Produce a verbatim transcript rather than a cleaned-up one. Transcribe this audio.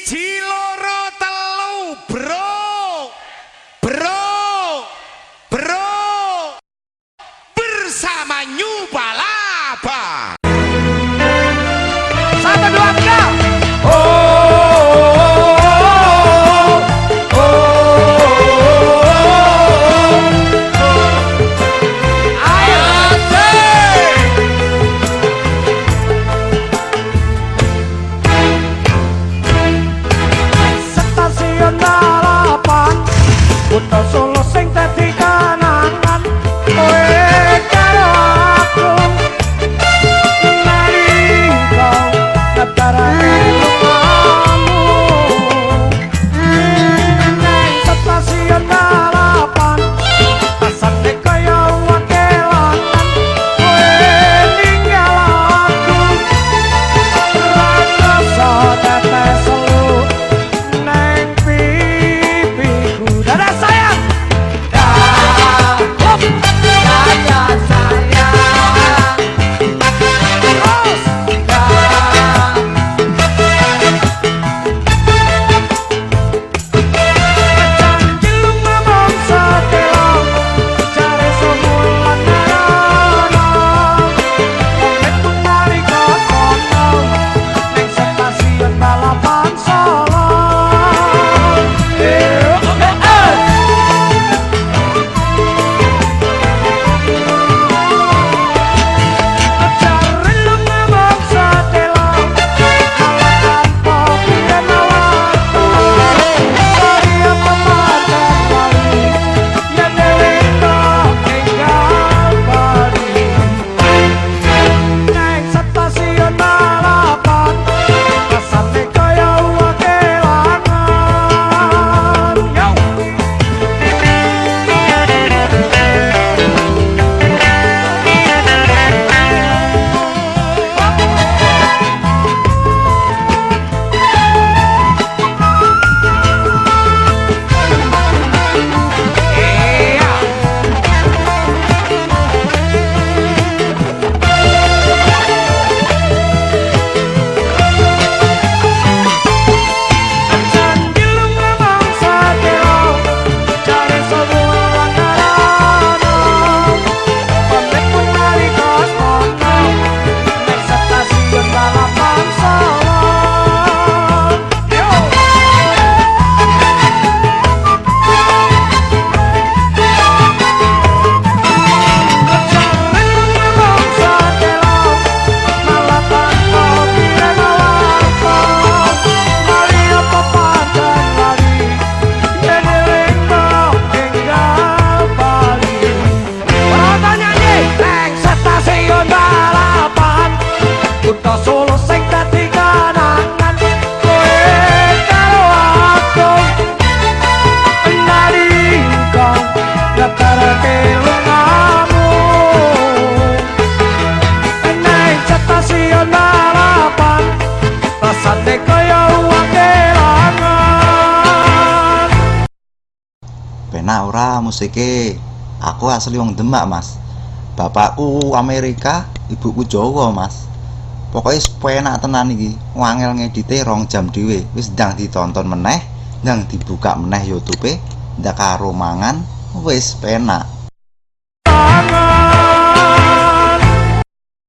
siji loro telu bro bro bro bersama New Palapa satu dua tiga oh, oh, oh, oh. Ayo stasiun balapan Kutha Solo sing dadi kanangan kowe karo aku mari kau ngetarake lumamu nang stasiun balapan rasane kaya wakelangan kowe ninggal aku rasa tetes selu nang pipiku dadah sayang dah hop dadah sayang terus dah janji lu ngomong setelo cari semula karana pamit nari kono neng stasiun balapan Solo eh oke eh cari lu ngomong setelo malah tanpa pikiran waktu dari apa mantan wali yang delito tinggal bali neng stasiun balapan rasane kaya wakelangan yo iya janji lu ngomong setelo cari semula karana pamit pun nari kono neng stasiun balapan Solo yo cari lu ngomong setelo malah tanpa pikiran waktu mari apa panjang lari yen delito tinggal bali ora nyanyi neng stasiun balapan Kutha Solo sing dadi kanangan kowe karo aku nari kau ngetarake lumamu neng stasiun balapan rasane kaya wakelangan Penak ora musike? Aku asli wong Demak, Mas. Bapakku Amerika, ibuku Jawa, Mas. Pokoknya penak tenan iki. Wangel ngedite rong jam dhewe. Wis ndang ditonton meneh, ndang dibuka meneh YouTube-e, ndak karo mangan, wis penak.